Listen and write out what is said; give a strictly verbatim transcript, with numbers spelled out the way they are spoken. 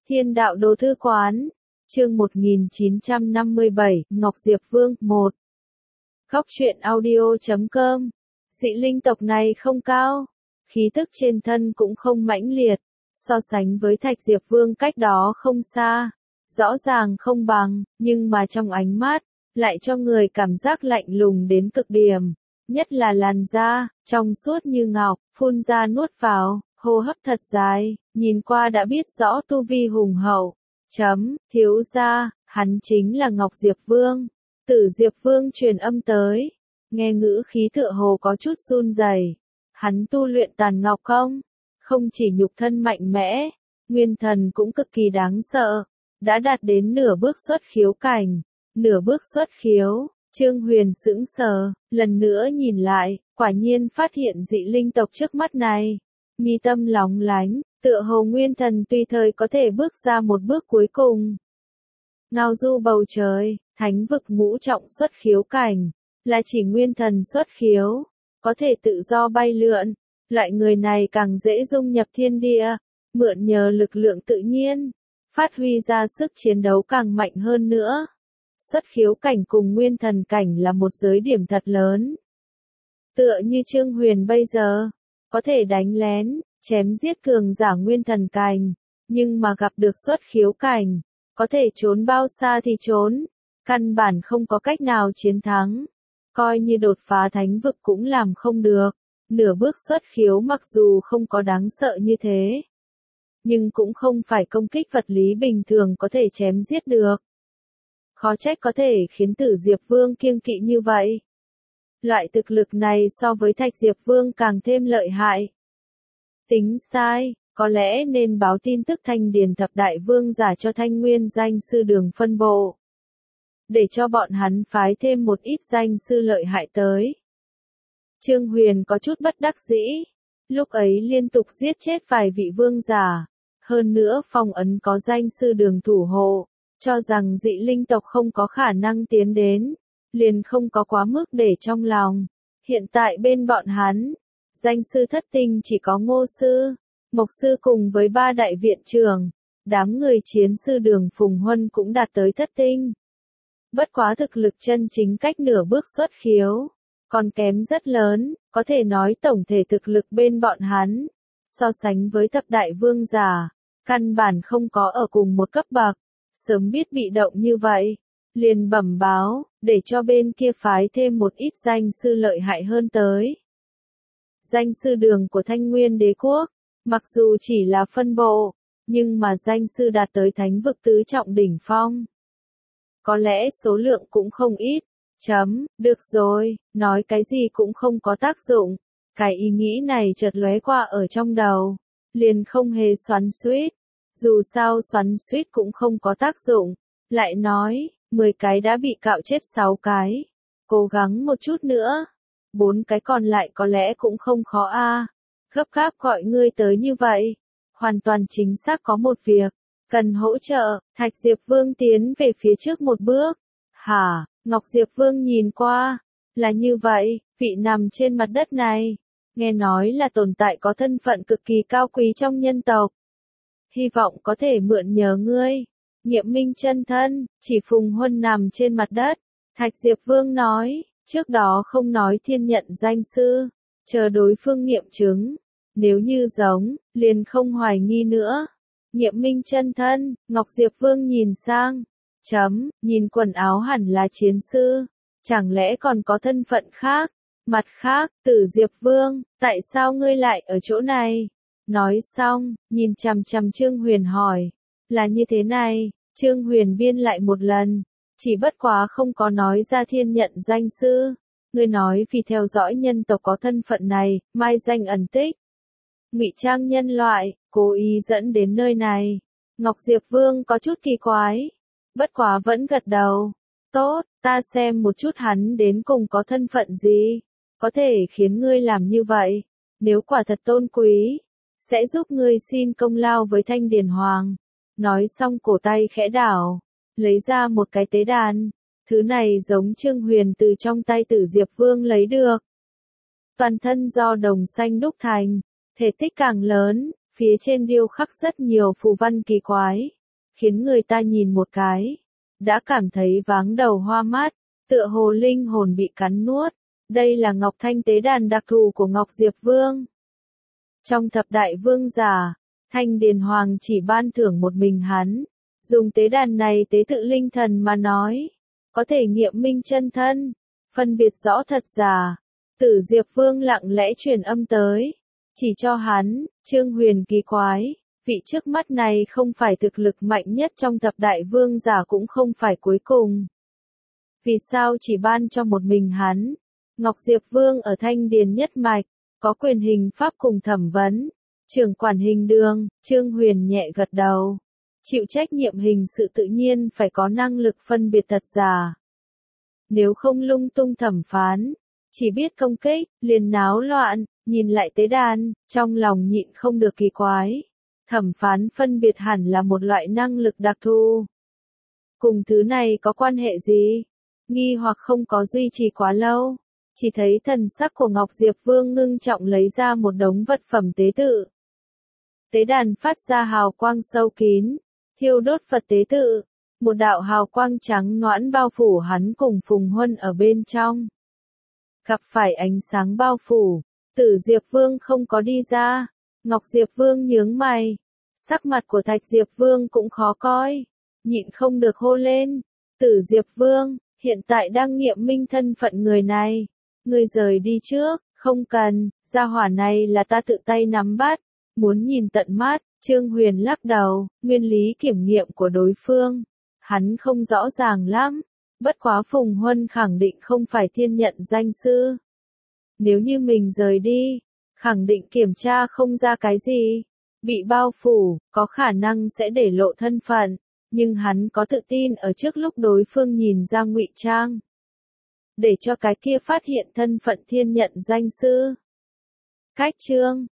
Thiên đạo đồ thư quán, chương một nghìn chín trăm năm mươi bảy, Ngọc Diệp Vương, một. Góc truyện audio chấm com. Dị linh tộc này không cao, khí tức trên thân cũng không mãnh liệt, so sánh với Thạch Diệp Vương cách đó không xa, rõ ràng không bằng, nhưng mà trong ánh mắt, lại cho người cảm giác lạnh lùng đến cực điểm, nhất là làn da, trong suốt như ngọc, phun ra nuốt vào, hô hấp thật dài, nhìn qua đã biết rõ tu vi hùng hậu. Chấm, thiếu gia, hắn chính là Ngọc Diệp Vương. Tử Diệp Vương truyền âm tới, nghe ngữ khí tựa hồ có chút run rẩy. Hắn tu luyện tàn ngọc không? Không chỉ nhục thân mạnh mẽ, nguyên thần cũng cực kỳ đáng sợ, đã đạt đến nửa bước xuất khiếu cảnh. Nửa bước xuất khiếu, Trương Huyền sững sờ, lần nữa nhìn lại, quả nhiên phát hiện dị linh tộc trước mắt này. Mi tâm lóng lánh, tựa hồ nguyên thần tùy thời có thể bước ra một bước cuối cùng. Ngao du bầu trời, thánh vực ngũ trọng xuất khiếu cảnh, là chỉ nguyên thần xuất khiếu, có thể tự do bay lượn. Loại người này càng dễ dung nhập thiên địa, mượn nhờ lực lượng tự nhiên, phát huy ra sức chiến đấu càng mạnh hơn nữa. Xuất khiếu cảnh cùng nguyên thần cảnh là một giới điểm thật lớn. Tựa như Trương Huyền bây giờ, có thể đánh lén, chém giết cường giả nguyên thần cảnh, nhưng mà gặp được xuất khiếu cảnh, có thể trốn bao xa thì trốn, căn bản không có cách nào chiến thắng. Coi như đột phá thánh vực cũng làm không được, nửa bước xuất khiếu mặc dù không có đáng sợ như thế, nhưng cũng không phải công kích vật lý bình thường có thể chém giết được. Khó trách có thể khiến Tử Diệp Vương kiêng kỵ như vậy. Loại thực lực này so với Thạch Diệp Vương càng thêm lợi hại. Tính sai, có lẽ nên báo tin tức Thanh Điền Thập Đại Vương giả cho Thanh Nguyên danh sư đường phân bộ, để cho bọn hắn phái thêm một ít danh sư lợi hại tới. Trương Huyền có chút bất đắc dĩ, lúc ấy liên tục giết chết vài vị vương giả, hơn nữa phong ấn có danh sư đường thủ hộ, cho rằng dị linh tộc không có khả năng tiến đến, liền không có quá mức để trong lòng. Hiện tại bên bọn hắn, danh sư thất tinh chỉ có Ngô sư, Mộc sư cùng với ba đại viện trưởng, đám người chiến sư đường Phùng Huân cũng đạt tới thất tinh. Bất quá thực lực chân chính cách nửa bước xuất khiếu, còn kém rất lớn, có thể nói tổng thể thực lực bên bọn hắn, so sánh với thập đại vương giả, căn bản không có ở cùng một cấp bậc. Sớm biết bị động như vậy, liền bẩm báo, để cho bên kia phái thêm một ít danh sư lợi hại hơn tới. Danh sư đường của Thanh Nguyên Đế Quốc, mặc dù chỉ là phân bộ, nhưng mà danh sư đạt tới thánh vực tứ trọng đỉnh phong. Có lẽ số lượng cũng không ít. Chấm, được rồi, nói cái gì cũng không có tác dụng. Cái ý nghĩ này chợt lóe qua ở trong đầu, liền không hề xoắn xuýt. Dù sao xoắn xuýt cũng không có tác dụng. Lại nói, mười cái đã bị cạo chết sáu cái. Cố gắng một chút nữa. bốn cái còn lại có lẽ cũng không khó a. À. Gấp gáp gọi ngươi tới như vậy. Hoàn toàn chính xác có một việc. Cần hỗ trợ. Thạch Diệp Vương tiến về phía trước một bước. Hả? Ngọc Diệp Vương nhìn qua. Là như vậy, vị nằm trên mặt đất này. Nghe nói là tồn tại có thân phận cực kỳ cao quý trong nhân tộc. Hy vọng có thể mượn nhờ ngươi. Nghiệm minh chân thân, chỉ Phùng Huân nằm trên mặt đất. Thạch Diệp Vương nói, trước đó không nói thiên nhận danh sư, chờ đối phương nghiệm chứng. Nếu như giống, liền không hoài nghi nữa. Nghiệm minh chân thân, Ngọc Diệp Vương nhìn sang. Chấm, nhìn quần áo hẳn là chiến sư. Chẳng lẽ còn có thân phận khác? Mặt khác, Tử Diệp Vương, tại sao ngươi lại ở chỗ này? Nói xong, nhìn chằm chằm Trương Huyền hỏi. Là như thế này, Trương Huyền biên lại một lần. Chỉ bất quá không có nói ra thiên nhận danh sư. Ngươi nói vì theo dõi nhân tộc có thân phận này, mai danh ẩn tích. Ngụy trang nhân loại, cố ý dẫn đến nơi này. Ngọc Diệp Vương có chút kỳ quái. Bất quá vẫn gật đầu. Tốt, ta xem một chút hắn đến cùng có thân phận gì. Có thể khiến ngươi làm như vậy. Nếu quả thật tôn quý, sẽ giúp ngươi xin công lao với Thanh Điền Hoàng. Nói xong cổ tay khẽ đảo, lấy ra một cái tế đàn. Thứ này giống Trương Huyền từ trong tay Tử Diệp Vương lấy được. Toàn thân do đồng xanh đúc thành, thể tích càng lớn, phía trên điêu khắc rất nhiều phù văn kỳ quái. khiến người ta nhìn một cái, đã cảm thấy váng đầu hoa mắt, tựa hồ linh hồn bị cắn nuốt. Đây là ngọc thanh tế đàn đặc thù của Ngọc Diệp Vương. Trong thập đại vương giả, Thanh Điền Hoàng chỉ ban thưởng một mình hắn, dùng tế đàn này tế tự linh thần mà nói, có thể nghiệm minh chân thân, phân biệt rõ thật giả. Tử Diệp Vương lặng lẽ truyền âm tới, chỉ cho hắn. Trương Huyền kỳ quái, vị trước mắt này không phải thực lực mạnh nhất trong thập đại vương giả cũng không phải cuối cùng. Vì sao chỉ ban cho một mình hắn? Ngọc Diệp Vương ở Thanh Điền nhất mạch, có quyền hình pháp cùng thẩm vấn, trưởng quản hình đường. Trương Huyền nhẹ gật đầu, chịu trách nhiệm hình sự tự nhiên phải có năng lực phân biệt thật giả. Nếu không lung tung thẩm phán, chỉ biết công kích, liền náo loạn. Nhìn lại tế đàn, trong lòng nhịn không được kỳ quái. Thẩm phán phân biệt hẳn là một loại năng lực đặc thù. Cùng thứ này có quan hệ gì? Nghi hoặc không có duy trì quá lâu. Chỉ thấy thần sắc của Ngọc Diệp Vương ngưng trọng lấy ra một đống vật phẩm tế tự. Tế đàn phát ra hào quang sâu kín, thiêu đốt Phật tế tự. Một đạo hào quang trắng noãn bao phủ hắn cùng Phùng Huân ở bên trong. Gặp phải ánh sáng bao phủ, Tử Diệp Vương không có đi ra. Ngọc Diệp Vương nhướng mày, sắc mặt của Thạch Diệp Vương cũng khó coi, nhịn không được hô lên. Tử Diệp Vương, hiện tại đang nghiệm minh thân phận người này. Người rời đi trước, không cần, gia hỏa này là ta tự tay nắm bắt, muốn nhìn tận mắt. Trương Huyền lắc đầu, nguyên lý kiểm nghiệm của đối phương, hắn không rõ ràng lắm, bất quá Phùng Huân khẳng định không phải thiên nhận danh sư. Nếu như mình rời đi, khẳng định kiểm tra không ra cái gì, bị bao phủ, có khả năng sẽ để lộ thân phận, nhưng hắn có tự tin ở trước lúc đối phương nhìn ra ngụy trang, để cho cái kia phát hiện thân phận thiên nhận danh sư. Cách chương